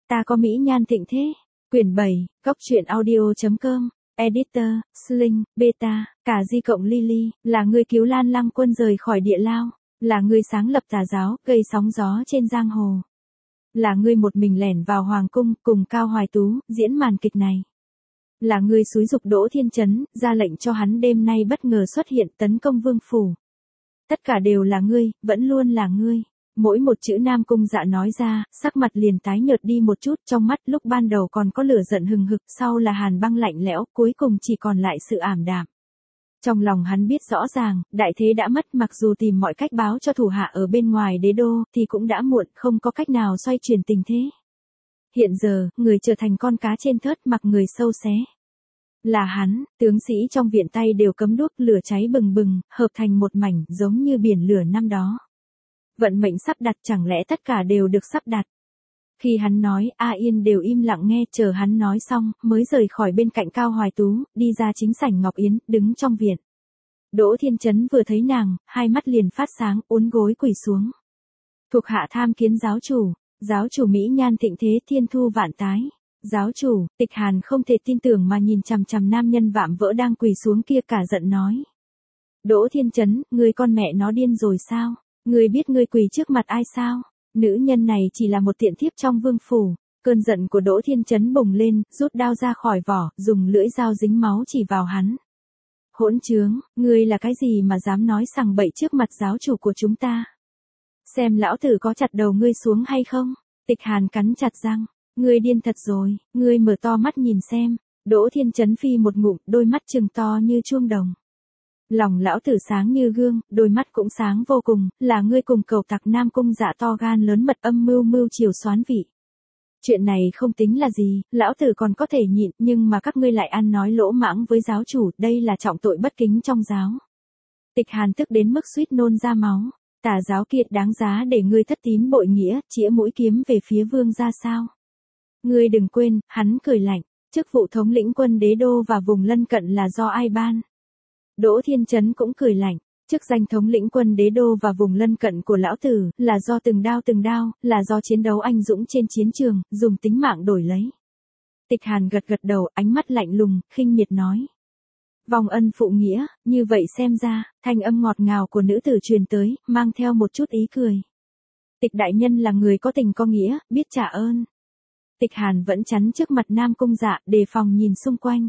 Ta có mỹ nhan thịnh thế. Quyển 7, Góc truyện audio.com, Editor, Sling, Beta, cả Di cộng Lily, là người cứu Lan Lăng Quân rời khỏi địa lao, là người sáng lập tà giáo, gây sóng gió trên giang hồ. Là người một mình lẻn vào hoàng cung cùng Cao Hoài Tú, diễn màn kịch này. Là người xúi giục Đỗ Thiên Chấn, ra lệnh cho hắn đêm nay bất ngờ xuất hiện tấn công vương phủ. Tất cả đều là ngươi, vẫn luôn là ngươi. Mỗi một chữ Nam Cung Dạ nói ra, sắc mặt liền tái nhợt đi một chút, trong mắt lúc ban đầu còn có lửa giận hừng hực, sau là hàn băng lạnh lẽo, cuối cùng chỉ còn lại sự ảm đạm. Trong lòng hắn biết rõ ràng, đại thế đã mất, mặc dù tìm mọi cách báo cho thủ hạ ở bên ngoài đế đô, thì cũng đã muộn, không có cách nào xoay chuyển tình thế. Hiện giờ, người trở thành con cá trên thớt, mặc người sâu xé. Là hắn, tướng sĩ trong viện tay đều cấm đuốc, lửa cháy bừng bừng, hợp thành một mảnh, giống như biển lửa năm đó. Vận mệnh sắp đặt, chẳng lẽ tất cả đều được sắp đặt? Khi hắn nói, A Yên đều im lặng nghe, chờ hắn nói xong, mới rời khỏi bên cạnh Cao Hoài Tú, đi ra chính sảnh Ngọc Yến, đứng trong viện. Đỗ Thiên Chấn vừa thấy nàng, hai mắt liền phát sáng, uốn gối quỳ xuống. Thuộc hạ tham kiến giáo chủ mỹ nhan thịnh thế, thiên thu vạn tái. Giáo chủ, Tịch Hàn không thể tin tưởng mà nhìn chằm chằm nam nhân vạm vỡ đang quỳ xuống kia, cả giận nói. Đỗ Thiên Chấn, ngươi con mẹ nó điên rồi sao? Ngươi biết ngươi quỳ trước mặt ai sao? Nữ nhân này chỉ là một tiện thiếp trong vương phủ. Cơn giận của Đỗ Thiên Chấn bùng lên, rút đao ra khỏi vỏ, dùng lưỡi dao dính máu chỉ vào hắn. Hỗn trướng, ngươi là cái gì mà dám nói sằng bậy trước mặt giáo chủ của chúng ta? Xem lão tử có chặt đầu ngươi xuống hay không? Tịch Hàn cắn chặt răng. Ngươi điên thật rồi, ngươi mở to mắt nhìn xem. Đỗ Thiên Chấn phi một ngụm, đôi mắt trừng to như chuông đồng. Lòng lão tử sáng như gương, đôi mắt cũng sáng vô cùng, là ngươi cùng cẩu tặc Nam Cung Dạ to gan lớn mật âm mưu chiều xoán vị. Chuyện này không tính là gì, lão tử còn có thể nhịn, nhưng mà các ngươi lại ăn nói lỗ mãng với giáo chủ, đây là trọng tội bất kính trong giáo. Tịch Hàn tức đến mức suýt nôn ra máu. Tà giáo kiệt đáng giá để ngươi thất tín bội nghĩa, chĩa mũi kiếm về phía vương gia sao? Ngươi đừng quên, hắn cười lạnh, chức vụ thống lĩnh quân đế đô và vùng lân cận là do ai ban? Đỗ Thiên Chấn cũng cười lạnh, chức danh thống lĩnh quân đế đô và vùng lân cận của lão tử, là do từng đao, là do chiến đấu anh dũng trên chiến trường, dùng tính mạng đổi lấy. Tịch Hàn gật đầu, ánh mắt lạnh lùng, khinh miệt nói. Vòng ân phụ nghĩa, như vậy xem ra, thanh âm ngọt ngào của nữ tử truyền tới, mang theo một chút ý cười. Tịch đại nhân là người có tình có nghĩa, biết trả ơn. Tịch Hàn vẫn chắn trước mặt Nam Cung Dạ, đề phòng nhìn xung quanh.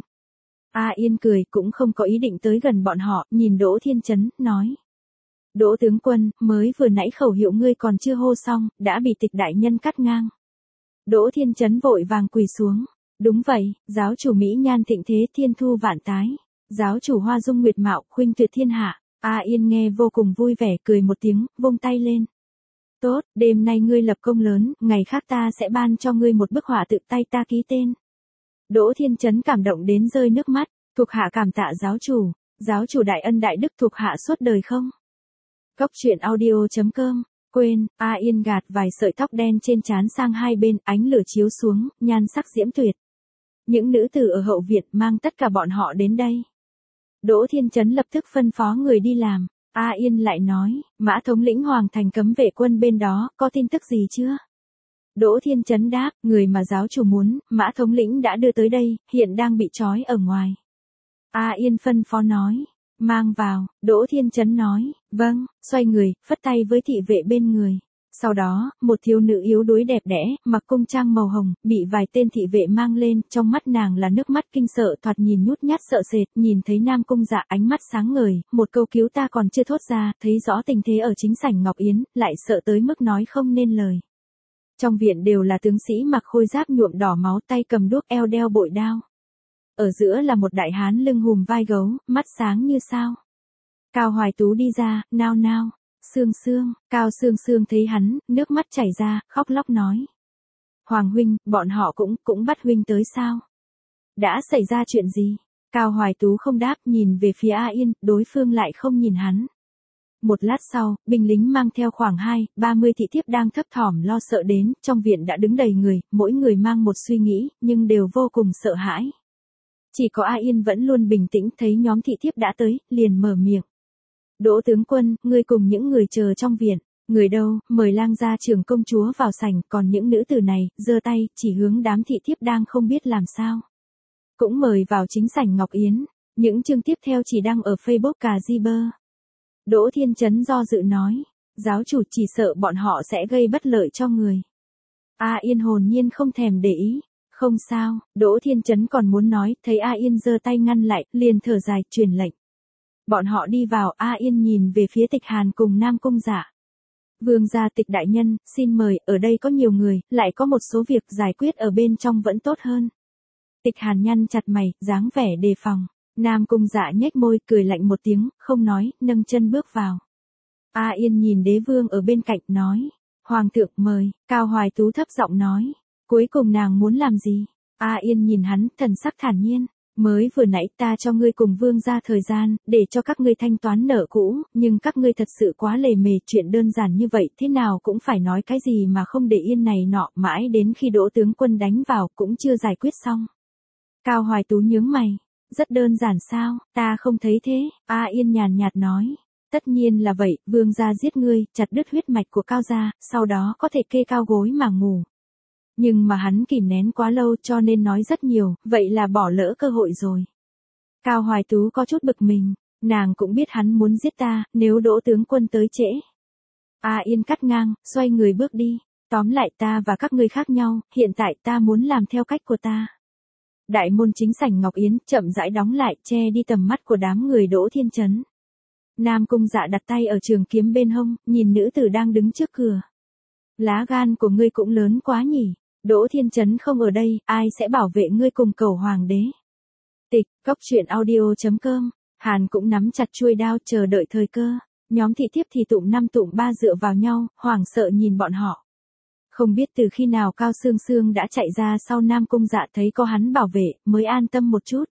A Yên cười, cũng không có ý định tới gần bọn họ, nhìn Đỗ Thiên Chấn, nói. Đỗ tướng quân, mới vừa nãy khẩu hiệu ngươi còn chưa hô xong, đã bị Tịch đại nhân cắt ngang. Đỗ Thiên Chấn vội vàng quỳ xuống. Đúng vậy, giáo chủ mỹ nhan thịnh thế, thiên thu vạn tái. Giáo chủ hoa dung nguyệt mạo, khuynh tuyệt thiên hạ. A Yên nghe vô cùng vui vẻ, cười một tiếng, vung tay lên. Tốt, đêm nay ngươi lập công lớn, ngày khác ta sẽ ban cho ngươi một bức họa tự tay ta ký tên. Đỗ Thiên Chấn cảm động đến rơi nước mắt, thuộc hạ cảm tạ giáo chủ đại ân đại đức, thuộc hạ suốt đời không. Góc truyện audio.com, quên, A Yên gạt vài sợi tóc đen trên trán sang hai bên, ánh lửa chiếu xuống, nhan sắc diễm tuyệt. Những nữ tử ở hậu viện mang tất cả bọn họ đến đây. Đỗ Thiên Chấn lập tức phân phó người đi làm. A Yên lại nói, Mã thống lĩnh Hoàng thành cấm vệ quân bên đó, có tin tức gì chưa? Đỗ Thiên Chấn đáp, người mà giáo chủ muốn, Mã thống lĩnh đã đưa tới đây, hiện đang bị trói ở ngoài. A Yên phân phó nói, mang vào. Đỗ Thiên Chấn nói, vâng, xoay người, phất tay với thị vệ bên người. Sau đó, một thiếu nữ yếu đuối đẹp đẽ, mặc cung trang màu hồng, bị vài tên thị vệ mang lên, trong mắt nàng là nước mắt kinh sợ, thoạt nhìn nhút nhát sợ sệt, nhìn thấy Nam Cung Dạ ánh mắt sáng ngời, một câu cứu ta còn chưa thốt ra, thấy rõ tình thế ở chính sảnh Ngọc Yến, lại sợ tới mức nói không nên lời. Trong viện đều là tướng sĩ mặc khôi giáp nhuộm đỏ máu, tay cầm đuốc, eo đeo bội đao. Ở giữa là một đại hán lưng hùm vai gấu, mắt sáng như sao. Cao Hoài Tú đi ra, nao nao. Sương, Cao Sương thấy hắn, nước mắt chảy ra, khóc lóc nói. Hoàng huynh, bọn họ cũng bắt huynh tới sao? Đã xảy ra chuyện gì? Cao Hoài Tú không đáp, nhìn về phía A Yên, đối phương lại không nhìn hắn. Một lát sau, binh lính mang theo khoảng 20-30 thị thiếp đang thấp thỏm lo sợ đến, trong viện đã đứng đầy người, mỗi người mang một suy nghĩ, nhưng đều vô cùng sợ hãi. Chỉ có A Yên vẫn luôn bình tĩnh, thấy nhóm thị thiếp đã tới, liền mở miệng. Đỗ tướng quân, ngươi cùng những người chờ trong viện, Người đâu, mời lang gia trưởng công chúa vào sảnh, còn những nữ tử này, giơ tay, chỉ hướng đám thị thiếp đang không biết làm sao. Cũng mời vào chính sảnh Ngọc Yến. Những chương tiếp theo chỉ đăng ở Facebook Cà Di Bơ. Đỗ Thiên Chấn do dự nói. Giáo chủ chỉ sợ bọn họ sẽ gây bất lợi cho người. A Yên hồn nhiên không thèm để ý. Không sao, Đỗ Thiên Chấn còn muốn nói, thấy A Yên giơ tay ngăn lại, liền thở dài, truyền lệnh. Bọn họ đi vào, A Yên nhìn về phía Tịch Hàn cùng Nam Cung Dạ. Vương gia Tịch đại nhân, xin mời, ở đây có nhiều người, lại có một số việc giải quyết ở bên trong vẫn tốt hơn. Tịch Hàn nhăn chặt mày, dáng vẻ đề phòng. Nam Cung Dạ nhếch môi, cười lạnh một tiếng, không nói, nâng chân bước vào. A Yên nhìn đế vương ở bên cạnh, nói. Hoàng thượng mời, Cao Hoài Tú thấp giọng nói. Cuối cùng nàng muốn làm gì? A Yên nhìn hắn, thần sắc thản nhiên. Mới vừa nãy ta cho ngươi cùng vương gia thời gian, để cho các ngươi thanh toán nợ cũ, nhưng các ngươi thật sự quá lề mề, chuyện đơn giản như vậy thế nào cũng phải nói cái gì mà không để yên này nọ, mãi đến khi Đỗ tướng quân đánh vào cũng chưa giải quyết xong. Cao Hoài Tú nhướng mày. Rất đơn giản sao, ta không thấy thế, A Yên nhàn nhạt nói. Tất nhiên là vậy, vương gia giết ngươi, chặt đứt huyết mạch của Cao gia, sau đó có thể kê cao gối mà ngủ. Nhưng mà hắn kìm nén quá lâu cho nên nói rất nhiều, vậy là bỏ lỡ cơ hội rồi. Cao Hoài Tú có chút bực mình, nàng cũng biết hắn muốn giết ta, nếu Đỗ tướng quân tới trễ. A Yên cắt ngang, xoay người bước đi, tóm lại ta và các ngươi khác nhau, hiện tại ta muốn làm theo cách của ta. Đại môn chính sảnh Ngọc Yến chậm rãi đóng lại, che đi tầm mắt của đám người Đỗ Thiên Chấn. Nam Cung Dạ đặt tay ở trường kiếm bên hông, nhìn nữ tử đang đứng trước cửa. Lá gan của ngươi cũng lớn quá nhỉ, Đỗ Thiên Chấn không ở đây, ai sẽ bảo vệ ngươi cùng cầu hoàng đế. Tịch, góc truyện audio.com, Hàn cũng nắm chặt chuôi đao chờ đợi thời cơ, nhóm thị thiếp thì tụm năm tụm ba dựa vào nhau, hoảng sợ nhìn bọn họ. Không biết từ khi nào Cao Sương Sương đã chạy ra sau Nam Cung Dạ thấy có hắn bảo vệ, mới an tâm một chút.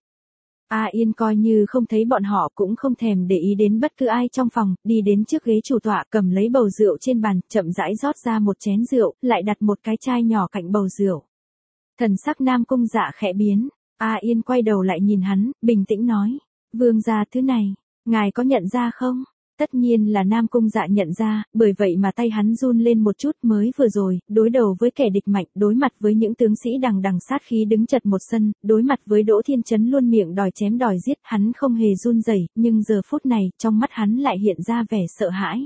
A Yên coi như không thấy bọn họ cũng không thèm để ý đến bất cứ ai trong phòng, đi đến trước ghế chủ tọa cầm lấy bầu rượu trên bàn, chậm rãi rót ra một chén rượu, lại đặt một cái chai nhỏ cạnh bầu rượu. Thần sắc Nam Cung Dạ khẽ biến, A Yên quay đầu lại nhìn hắn, bình tĩnh nói, vương gia thứ này, ngài có nhận ra không? Tất nhiên là Nam Cung Dạ nhận ra, bởi vậy mà tay hắn run lên một chút. Mới vừa rồi, đối đầu với kẻ địch mạnh, đối mặt với những tướng sĩ đằng đằng sát khí đứng chật một sân, đối mặt với Đỗ Thiên Chấn luôn miệng đòi chém đòi giết, hắn không hề run rẩy, nhưng giờ phút này, trong mắt hắn lại hiện ra vẻ sợ hãi.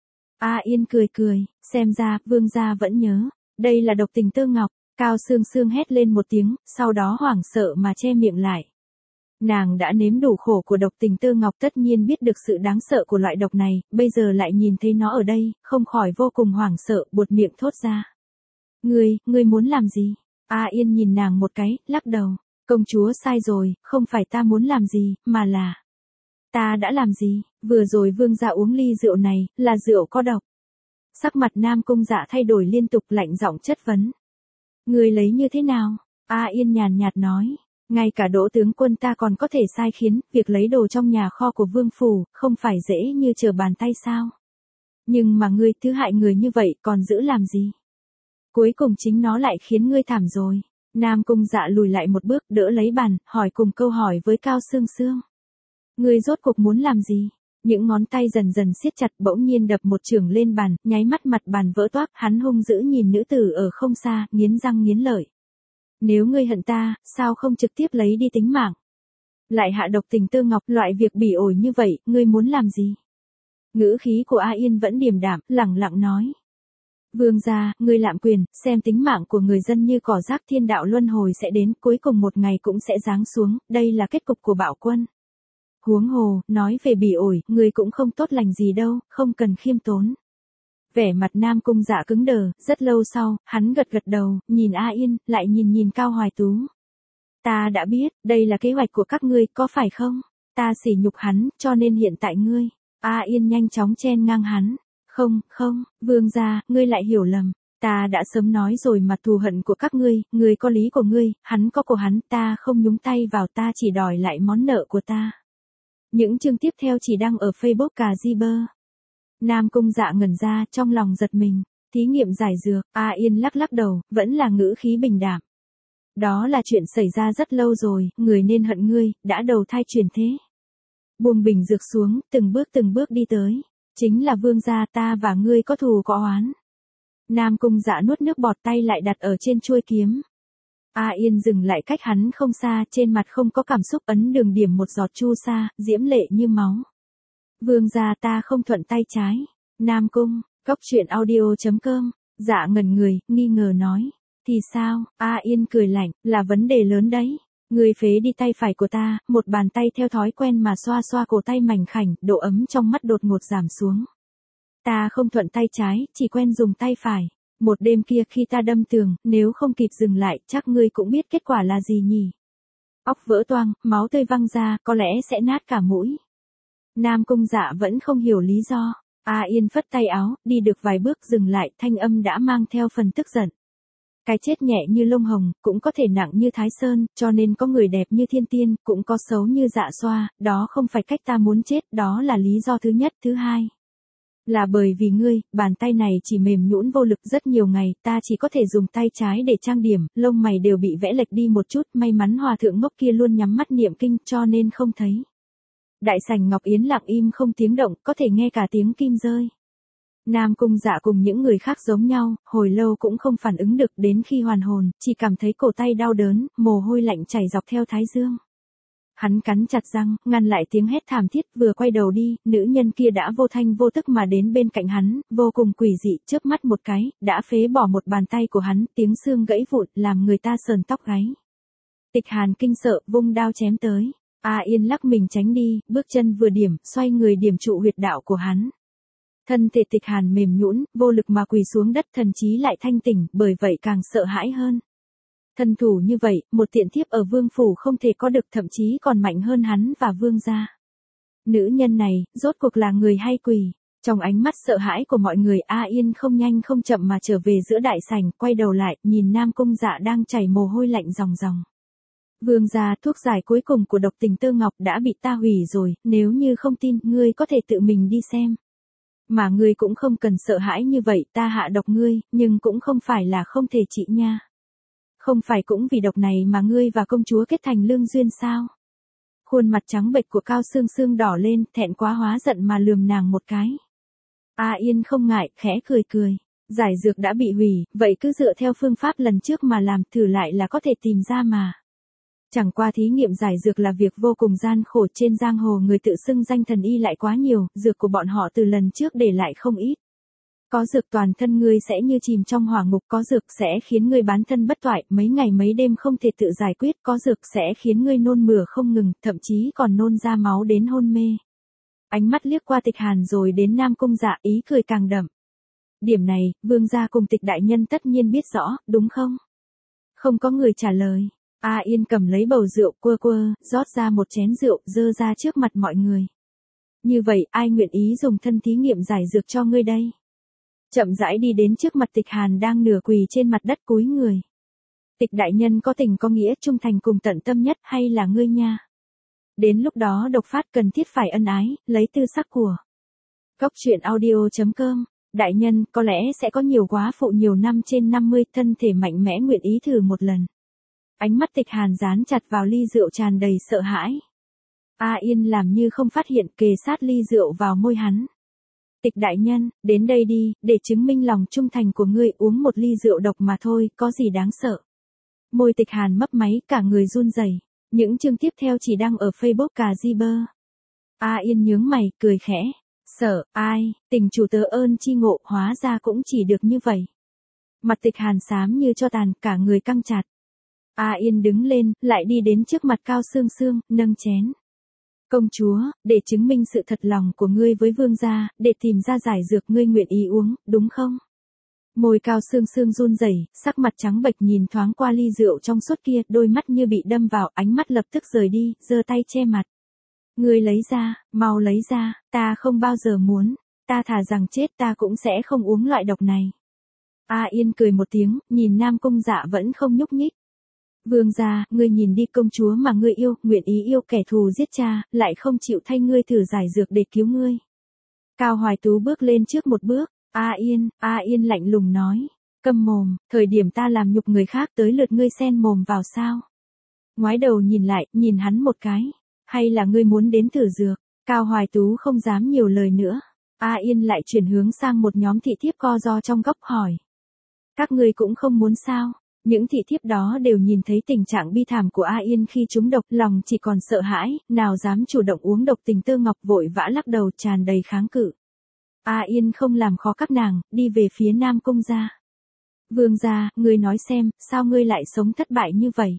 A Yên cười cười, xem ra, vương gia vẫn nhớ, đây là độc tình tơ ngọc. Cao Sương Sương hét lên một tiếng, sau đó hoảng sợ mà che miệng lại. Nàng đã nếm đủ khổ của độc tình tơ ngọc, tất nhiên biết được sự đáng sợ của loại độc này, bây giờ lại nhìn thấy nó ở đây, không khỏi vô cùng hoảng sợ, buột miệng thốt ra. Ngươi muốn làm gì? A Yên nhìn nàng một cái, lắc đầu. Công chúa sai rồi, không phải ta muốn làm gì, mà là... Ta đã làm gì? Vừa rồi vương gia uống ly rượu này, là rượu có độc. Sắc mặt Nam Cung Dạ thay đổi liên tục, lạnh giọng chất vấn. Ngươi lấy như thế nào? A Yên nhàn nhạt nói. Ngay cả Đỗ tướng quân ta còn có thể sai khiến, việc lấy đồ trong nhà kho của vương phủ, không phải dễ như trở bàn tay sao? Nhưng mà ngươi thứ hại người như vậy còn giữ làm gì? Cuối cùng chính nó lại khiến ngươi thảm rồi. Nam Cung Dạ lùi lại một bước, đỡ lấy bàn, hỏi cùng câu hỏi với Cao Sương Sương. Ngươi rốt cuộc muốn làm gì? Những ngón tay dần dần siết chặt, bỗng nhiên đập một chưởng lên bàn, nháy mắt mặt bàn vỡ toác, hắn hung dữ nhìn nữ tử ở không xa, nghiến răng nghiến lợi. Nếu ngươi hận ta, sao không trực tiếp lấy đi tính mạng? Lại hạ độc tình tơ ngọc, loại việc bỉ ổi như vậy, ngươi muốn làm gì? Ngữ khí của A Yên vẫn điềm đạm, lẳng lặng nói. Vương gia, ngươi lạm quyền, xem tính mạng của người dân như cỏ rác, thiên đạo luân hồi sẽ đến, cuối cùng một ngày cũng sẽ giáng xuống, đây là kết cục của bạo quân. Huống hồ, nói về bỉ ổi, ngươi cũng không tốt lành gì đâu, không cần khiêm tốn. Vẻ mặt Nam Cung Dạ cứng đờ, rất lâu sau, hắn gật gật đầu, nhìn A Yên, lại nhìn Cao Hoài Tú. Ta đã biết, đây là kế hoạch của các ngươi, có phải không? Ta sỉ nhục hắn, cho nên hiện tại ngươi. A Yên nhanh chóng chen ngang hắn. Không, vương gia, ngươi lại hiểu lầm. Ta đã sớm nói rồi mà, thù hận của các ngươi có lý của ngươi, hắn có của hắn, ta không nhúng tay vào, ta chỉ đòi lại món nợ của ta. Những chương tiếp theo chỉ đăng ở Facebook Cà Di Bơ. Nam Cung Dạ ngẩn ra, trong lòng giật mình. Thí nghiệm giải dược, A Yên lắc đầu, vẫn là ngữ khí bình đạm. Đó là chuyện xảy ra rất lâu rồi, người nên hận ngươi, đã đầu thai chuyển thế. Buông bình dược xuống, từng bước đi tới. Chính là vương gia, ta và ngươi có thù có oán. Nam Cung Dạ nuốt nước bọt, tay lại đặt ở trên chuôi kiếm. A Yên dừng lại cách hắn không xa, trên mặt không có cảm xúc, ấn đường điểm một giọt chu sa, diễm lệ như máu. Vương gia, ta không thuận tay trái. Nam Cung, Cốc truyện audio.com, Dạ ngẩn người, nghi ngờ nói. Thì sao? A Yên cười lạnh, là vấn đề lớn đấy. Ngươi phế đi tay phải của ta, một bàn tay theo thói quen mà xoa xoa cổ tay mảnh khảnh, độ ấm trong mắt đột ngột giảm xuống. Ta không thuận tay trái, chỉ quen dùng tay phải. Một đêm kia khi ta đâm tường, nếu không kịp dừng lại, chắc ngươi cũng biết kết quả là gì nhỉ? Óc vỡ toang, máu tươi văng ra, có lẽ sẽ nát cả mũi. Nam Cung Dạ vẫn không hiểu lý do. A Yên phất tay áo, đi được vài bước dừng lại, thanh âm đã mang theo phần tức giận. Cái chết nhẹ như lông hồng, cũng có thể nặng như Thái Sơn, cho nên có người đẹp như thiên tiên, cũng có xấu như Dạ Xoa, đó không phải cách ta muốn chết, đó là lý do thứ nhất. Thứ hai, là bởi vì ngươi, bàn tay này chỉ mềm nhũn vô lực rất nhiều ngày, ta chỉ có thể dùng tay trái để trang điểm, lông mày đều bị vẽ lệch đi một chút, may mắn hòa thượng ngốc kia luôn nhắm mắt niệm kinh cho nên không thấy. Đại sảnh Ngọc Yến lặng im không tiếng động, có thể nghe cả tiếng kim rơi. Nam Cung Dạ cùng những người khác giống nhau, hồi lâu cũng không phản ứng được, đến khi hoàn hồn, chỉ cảm thấy cổ tay đau đớn, mồ hôi lạnh chảy dọc theo thái dương. Hắn cắn chặt răng, ngăn lại tiếng hét thảm thiết, vừa quay đầu đi, nữ nhân kia đã vô thanh vô tức mà đến bên cạnh hắn, vô cùng quỷ dị, chớp mắt một cái, đã phế bỏ một bàn tay của hắn, tiếng xương gãy vụn, làm người ta sờn tóc gáy. Tịch Hàn kinh sợ, vung đao chém tới. A Yên lắc mình tránh đi, bước chân vừa điểm, xoay người điểm trụ huyệt đạo của hắn. Thân thể Tịch Hàn mềm nhũn, vô lực mà quỳ xuống đất, thần trí lại thanh tỉnh, bởi vậy càng sợ hãi hơn. Thân thủ như vậy, một tiện thiếp ở vương phủ không thể có được, thậm chí còn mạnh hơn hắn và vương gia. Nữ nhân này, rốt cuộc là người hay quỷ? Trong ánh mắt sợ hãi của mọi người, A Yên không nhanh không chậm mà trở về giữa đại sảnh, quay đầu lại, nhìn Nam Cung Dạ đang chảy mồ hôi lạnh ròng ròng. Vương gia, thuốc giải cuối cùng của độc tình tơ ngọc đã bị ta hủy rồi, nếu như không tin, ngươi có thể tự mình đi xem. Mà ngươi cũng không cần sợ hãi như vậy, ta hạ độc ngươi, nhưng cũng không phải là không thể trị nha. Không phải cũng vì độc này mà ngươi và công chúa kết thành lương duyên sao? Khuôn mặt trắng bệch của Cao Sương Sương đỏ lên, thẹn quá hóa giận mà lườm nàng một cái. A Yên không ngại, khẽ cười cười. Giải dược đã bị hủy, vậy cứ dựa theo phương pháp lần trước mà làm, thử lại là có thể tìm ra mà. Chẳng qua thí nghiệm giải dược là việc vô cùng gian khổ, trên giang hồ người tự xưng danh thần y lại quá nhiều, dược của bọn họ từ lần trước để lại không ít. Có dược toàn thân ngươi sẽ như chìm trong hỏa ngục, có dược sẽ khiến ngươi bán thân bất toại, mấy ngày mấy đêm không thể tự giải quyết, có dược sẽ khiến ngươi nôn mửa không ngừng, thậm chí còn nôn ra máu đến hôn mê. Ánh mắt liếc qua Tịch Hàn rồi đến Nam Cung Dạ, ý cười càng đậm. Điểm này, vương gia cùng Tịch đại nhân tất nhiên biết rõ, đúng không? Không có người trả lời. A Yên cầm lấy bầu rượu, quơ quơ, rót ra một chén rượu, dơ ra trước mặt mọi người. Như vậy, ai nguyện ý dùng thân thí nghiệm giải dược cho ngươi đây? Chậm rãi đi đến trước mặt Tịch Hàn đang nửa quỳ trên mặt đất cúi người. Tịch đại nhân có tình có nghĩa, trung thành cùng tận tâm nhất, hay là ngươi nha? Đến lúc đó độc phát cần thiết phải ân ái, lấy tư sắc của. Cốc truyện audio.com, đại nhân, có lẽ sẽ có nhiều quá phụ nhiều năm trên 50, thân thể mạnh mẽ nguyện ý thử một lần. Ánh mắt Tịch Hàn dán chặt vào ly rượu tràn đầy sợ hãi. A Yên làm như không phát hiện, kề sát ly rượu vào môi hắn. Tịch đại nhân, đến đây đi, để chứng minh lòng trung thành của ngươi, uống một ly rượu độc mà thôi, có gì đáng sợ. Môi Tịch Hàn mấp máy, cả người run rẩy. Những chương tiếp theo chỉ đăng ở Facebook Cà Di Bơ. A Yên nhướng mày, cười khẽ. Sợ, ai, tình chủ tớ ơn chi ngộ, hóa ra cũng chỉ được như vậy. Mặt Tịch Hàn xám như cho tàn, cả người căng chặt. A Yên đứng lên, lại đi đến trước mặt Cao Sương Sương, nâng chén. Công chúa, để chứng minh sự thật lòng của ngươi với vương gia, để tìm ra giải dược ngươi nguyện ý uống, đúng không? Môi Cao Sương Sương run rẩy, sắc mặt trắng bệch nhìn thoáng qua ly rượu trong suốt kia, đôi mắt như bị đâm vào, ánh mắt lập tức rời đi, giơ tay che mặt. Ngươi lấy ra, mau lấy ra, ta không bao giờ muốn, ta thà rằng chết ta cũng sẽ không uống loại độc này. A Yên cười một tiếng, nhìn Nam Cung Dạ vẫn không nhúc nhích. Vương gia, ngươi nhìn đi, công chúa mà ngươi yêu, nguyện ý yêu kẻ thù giết cha, lại không chịu thay ngươi thử giải dược để cứu ngươi. Cao Hoài Tú bước lên trước một bước. A Yên lạnh lùng nói. Câm mồm, thời điểm ta làm nhục người khác tới lượt ngươi xen mồm vào sao? Ngoái đầu nhìn lại, nhìn hắn một cái. Hay là ngươi muốn đến thử dược? Cao Hoài Tú không dám nhiều lời nữa. A Yên lại chuyển hướng sang một nhóm thị thiếp co ro trong góc hỏi. Các ngươi cũng không muốn sao? Những thị thiếp đó đều nhìn thấy tình trạng bi thảm của A Yên khi trúng độc, lòng chỉ còn sợ hãi, nào dám chủ động uống độc. Tình Tơ Ngọc vội vã lắc đầu tràn đầy kháng cự. A Yên không làm khó các nàng, đi về phía Nam Cung gia. Vương gia, ngươi nói xem, sao ngươi lại sống thất bại như vậy?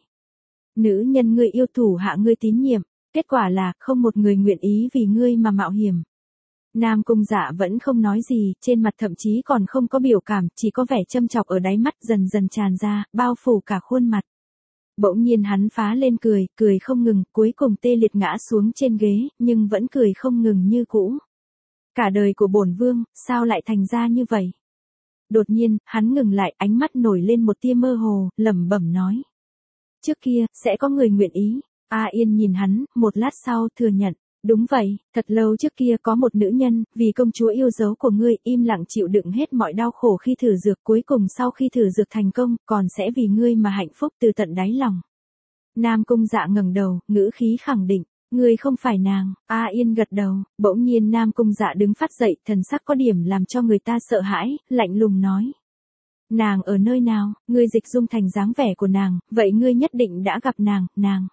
Nữ nhân ngươi yêu thủ hạ ngươi tín nhiệm, kết quả là không một người nguyện ý vì ngươi mà mạo hiểm. Nam Cung Dạ vẫn không nói gì, trên mặt thậm chí còn không có biểu cảm, chỉ có vẻ châm chọc ở đáy mắt dần dần tràn ra, bao phủ cả khuôn mặt. Bỗng nhiên hắn phá lên cười, cười không ngừng, cuối cùng tê liệt ngã xuống trên ghế, nhưng vẫn cười không ngừng như cũ. Cả đời của bổn vương, sao lại thành ra như vậy? Đột nhiên, hắn ngừng lại, ánh mắt nổi lên một tia mơ hồ, lẩm bẩm nói. Trước kia, sẽ có người nguyện ý. A Yên nhìn hắn, một lát sau, thừa nhận. Đúng vậy, thật lâu trước kia có một nữ nhân, vì công chúa yêu dấu của ngươi, im lặng chịu đựng hết mọi đau khổ khi thử dược, cuối cùng sau khi thử dược thành công, còn sẽ vì ngươi mà hạnh phúc từ tận đáy lòng. Nam Cung Dạ ngẩng đầu, ngữ khí khẳng định. Ngươi không phải nàng. A Yên gật đầu, bỗng nhiên Nam Cung Dạ đứng phát dậy, thần sắc có điểm làm cho người ta sợ hãi, lạnh lùng nói. Nàng ở nơi nào? Ngươi dịch dung thành dáng vẻ của nàng, vậy ngươi nhất định đã gặp nàng, nàng.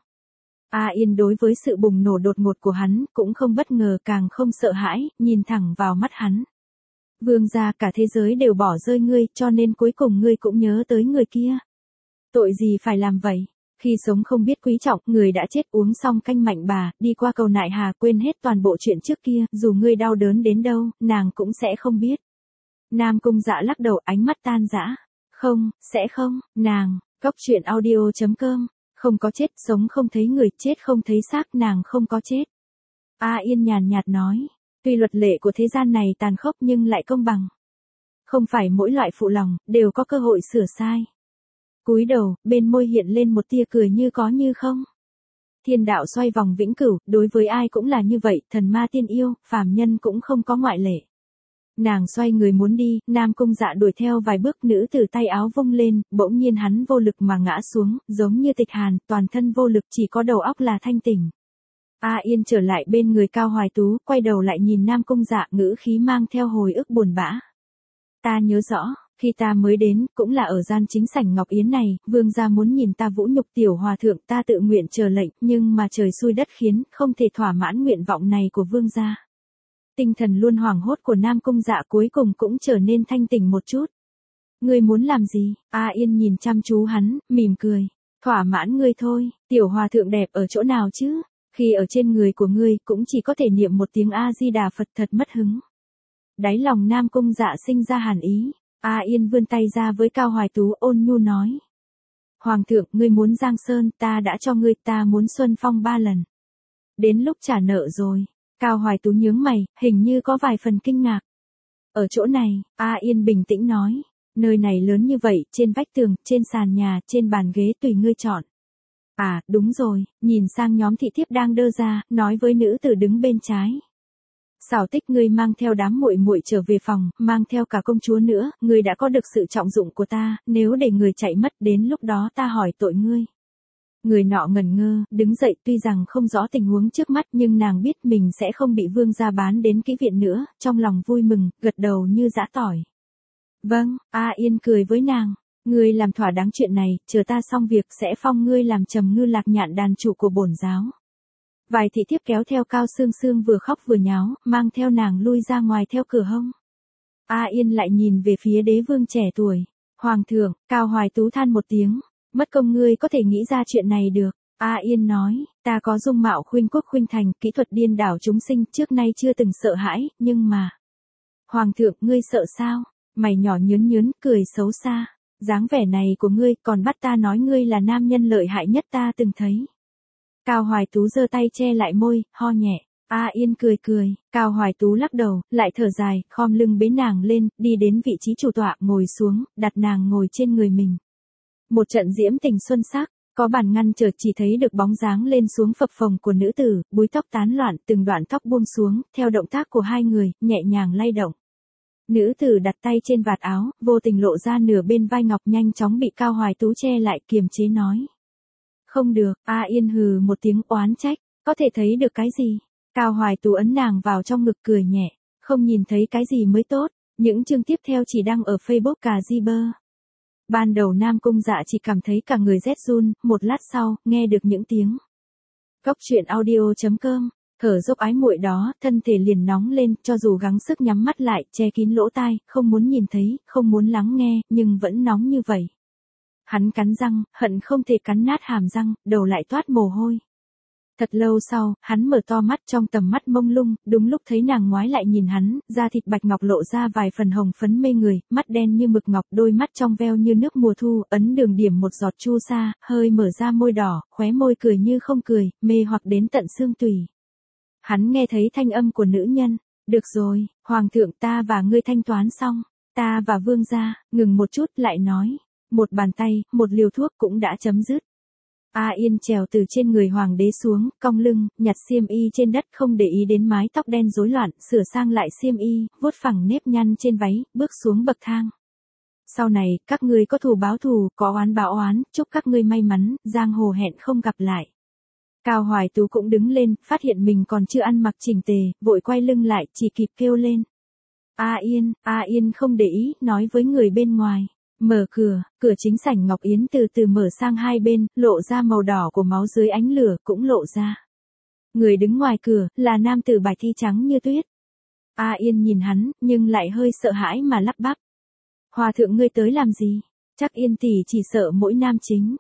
A Yên đối với sự bùng nổ đột ngột của hắn, cũng không bất ngờ càng không sợ hãi, nhìn thẳng vào mắt hắn. Vương gia, cả thế giới đều bỏ rơi ngươi, cho nên cuối cùng ngươi cũng nhớ tới người kia. Tội gì phải làm vậy? Khi sống không biết quý trọng, người đã chết uống xong canh mạnh bà, đi qua cầu Nại Hà quên hết toàn bộ chuyện trước kia, dù ngươi đau đớn đến đâu, nàng cũng sẽ không biết. Nam Cung Dạ lắc đầu, ánh mắt tan rã. Không, sẽ không, nàng, Góc Truyện Audio.com. Không có chết, sống không thấy người, chết không thấy xác, nàng không có chết. A Yên nhàn nhạt nói, tuy luật lệ của thế gian này tàn khốc nhưng lại công bằng. Không phải mỗi loại phụ lòng, đều có cơ hội sửa sai. Cúi đầu, bên môi hiện lên một tia cười như có như không. Thiên đạo xoay vòng vĩnh cửu, đối với ai cũng là như vậy, thần ma tiên yêu, phàm nhân cũng không có ngoại lệ. Nàng xoay người muốn đi, Nam Cung Dạ đuổi theo vài bước, nữ tử tay áo vung lên, bỗng nhiên hắn vô lực mà ngã xuống, giống như Tịch Hàn, toàn thân vô lực, chỉ có đầu óc là thanh tỉnh. A Yên trở lại bên người Cao Hoài Tú, quay đầu lại nhìn Nam Cung Dạ, ngữ khí mang theo hồi ức buồn bã. Ta nhớ rõ, khi ta mới đến, cũng là ở gian chính sảnh Ngọc Yến này, vương gia muốn nhìn ta vũ nhục tiểu hòa thượng, ta tự nguyện chờ lệnh, nhưng mà trời xui đất khiến, không thể thỏa mãn nguyện vọng này của vương gia. Tinh thần luôn hoảng hốt của Nam Cung Dạ cuối cùng cũng trở nên thanh tỉnh một chút. Ngươi muốn làm gì? A Yên nhìn chăm chú hắn, mỉm cười. Thỏa mãn ngươi thôi, tiểu hòa thượng đẹp ở chỗ nào chứ? Khi ở trên người của ngươi, cũng chỉ có thể niệm một tiếng A-di-đà Phật, thật mất hứng. Đáy lòng Nam Cung Dạ sinh ra hàn ý. A Yên vươn tay ra với Cao Hoài Tú, ôn nhu nói. Hoàng thượng, ngươi muốn Giang Sơn, ta đã cho ngươi, ta muốn Xuân Phong 3 lần. Đến lúc trả nợ rồi. Cao Hoài Tú nhướng mày, hình như có vài phần kinh ngạc. Ở chỗ này, A Yên bình tĩnh nói. Nơi này lớn như vậy, trên vách tường, trên sàn nhà, trên bàn ghế tùy ngươi chọn. À, đúng rồi, nhìn sang nhóm thị thiếp đang đơ ra, nói với nữ tử đứng bên trái. Xảo Tích, ngươi mang theo đám muội muội trở về phòng, mang theo cả công chúa nữa, ngươi đã có được sự trọng dụng của ta, nếu để người chạy mất, đến lúc đó ta hỏi tội ngươi. Người nọ ngẩn ngơ, đứng dậy, tuy rằng không rõ tình huống trước mắt nhưng nàng biết mình sẽ không bị vương gia bán đến kỹ viện nữa, trong lòng vui mừng, gật đầu như giã tỏi. Vâng, A Yên cười với nàng, ngươi làm thỏa đáng chuyện này, chờ ta xong việc sẽ phong ngươi làm Trầm Ngư Lạc Nhạn đàn chủ của bổn giáo. Vài thị thiếp kéo theo Cao Sương Sương vừa khóc vừa nháo, mang theo nàng lui ra ngoài theo cửa hông. A Yên lại nhìn về phía đế vương trẻ tuổi. Hoàng thượng, Cao Hoài Tú than một tiếng. Mất công ngươi có thể nghĩ ra chuyện này được. A Yên nói, ta có dung mạo khuynh quốc khuynh thành, kỹ thuật điên đảo chúng sinh, trước nay chưa từng sợ hãi, nhưng mà. Hoàng thượng, ngươi sợ sao? Mày nhỏ nhớn nhớn, cười xấu xa. Dáng vẻ này của ngươi, còn bắt ta nói ngươi là nam nhân lợi hại nhất ta từng thấy. Cao Hoài Tú giơ tay che lại môi, ho nhẹ. A Yên cười cười, Cao Hoài Tú lắc đầu, lại thở dài, khom lưng bế nàng lên, đi đến vị trí chủ tọa, ngồi xuống, đặt nàng ngồi trên người mình. Một trận diễm tình xuân sắc, có bàn ngăn trở, chỉ thấy được bóng dáng lên xuống phập phồng của nữ tử, búi tóc tán loạn, từng đoạn tóc buông xuống, theo động tác của hai người, nhẹ nhàng lay động. Nữ tử đặt tay trên vạt áo, vô tình lộ ra nửa bên vai ngọc, nhanh chóng bị Cao Hoài Tú che lại, kiềm chế nói. Không được, A Yên hừ một tiếng oán trách, có thể thấy được cái gì? Cao Hoài Tú ấn nàng vào trong ngực cười nhẹ. không nhìn thấy cái gì mới tốt, những chương tiếp theo chỉ đăng ở Facebook Cà Di Bơ. Ban đầu Nam Cung Dạ chỉ cảm thấy cả người rét run, một lát sau, nghe được những tiếng. Cóc truyện audio.com, thở dốc ái muội đó, thân thể liền nóng lên, cho dù gắng sức nhắm mắt lại, che kín lỗ tai, không muốn nhìn thấy, không muốn lắng nghe, nhưng vẫn nóng như vậy. Hắn cắn răng, hận không thể cắn nát hàm răng, đầu lại toát mồ hôi. Thật lâu sau, hắn mở to mắt, trong tầm mắt mông lung, đúng lúc thấy nàng ngoái lại nhìn hắn, da thịt bạch ngọc lộ ra vài phần hồng phấn mê người, mắt đen như mực ngọc, đôi mắt trong veo như nước mùa thu, ấn đường điểm một giọt chu sa, hơi mở ra môi đỏ, khóe môi cười như không cười, mê hoặc đến tận xương tủy. Hắn nghe thấy thanh âm của nữ nhân, được rồi, hoàng thượng, ta và ngươi thanh toán xong, ta và vương gia, ngừng một chút lại nói, một bàn tay, một liều thuốc cũng đã chấm dứt. A Yên trèo từ trên người hoàng đế xuống, cong lưng, nhặt xiêm y trên đất, không để ý đến mái tóc đen rối loạn, sửa sang lại xiêm y, vuốt phẳng nếp nhăn trên váy, bước xuống bậc thang. Sau này, các ngươi có thù báo thù, có oán báo oán, chúc các ngươi may mắn, giang hồ hẹn không gặp lại. Cao Hoài Tú cũng đứng lên, phát hiện mình còn chưa ăn mặc chỉnh tề, vội quay lưng lại, chỉ kịp kêu lên. A Yên không để ý, nói với người bên ngoài. Mở cửa, cửa chính sảnh Ngọc Yến từ từ mở sang hai bên, lộ ra màu đỏ của máu dưới ánh lửa, cũng lộ ra. Người đứng ngoài cửa, là nam tử bài thi trắng như tuyết. A Yên nhìn hắn, nhưng lại hơi sợ hãi mà lắp bắp. Hòa thượng ngươi tới làm gì? Chắc Yên tỷ chỉ sợ mỗi nam chính.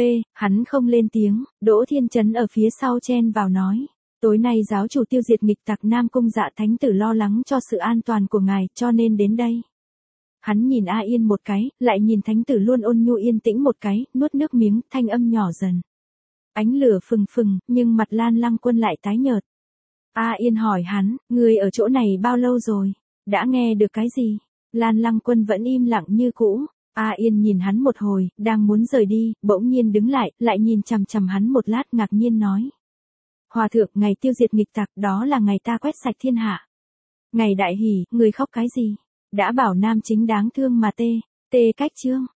Hắn không lên tiếng, Đỗ Thiên Chấn ở phía sau chen vào nói. Tối nay giáo chủ tiêu diệt nghịch tặc Nam Cung Dạ thánh tử lo lắng cho sự an toàn của ngài, cho nên đến đây. Hắn nhìn A Yên một cái, lại nhìn thánh tử luôn ôn nhu yên tĩnh một cái, nuốt nước miếng, thanh âm nhỏ dần. Ánh lửa phừng phừng, nhưng mặt Lan Lăng Quân lại tái nhợt. A Yên hỏi hắn, người ở chỗ này bao lâu rồi? Đã nghe được cái gì? Lan Lăng Quân vẫn im lặng như cũ. A Yên nhìn hắn một hồi, đang muốn rời đi, bỗng nhiên đứng lại nhìn chằm chằm hắn một lát, ngạc nhiên nói. Hòa thượng, ngày tiêu diệt nghịch tặc, đó là ngày ta quét sạch thiên hạ. Ngày đại hỷ, người khóc cái gì? Đã bảo nam chính đáng thương mà tê cách chương.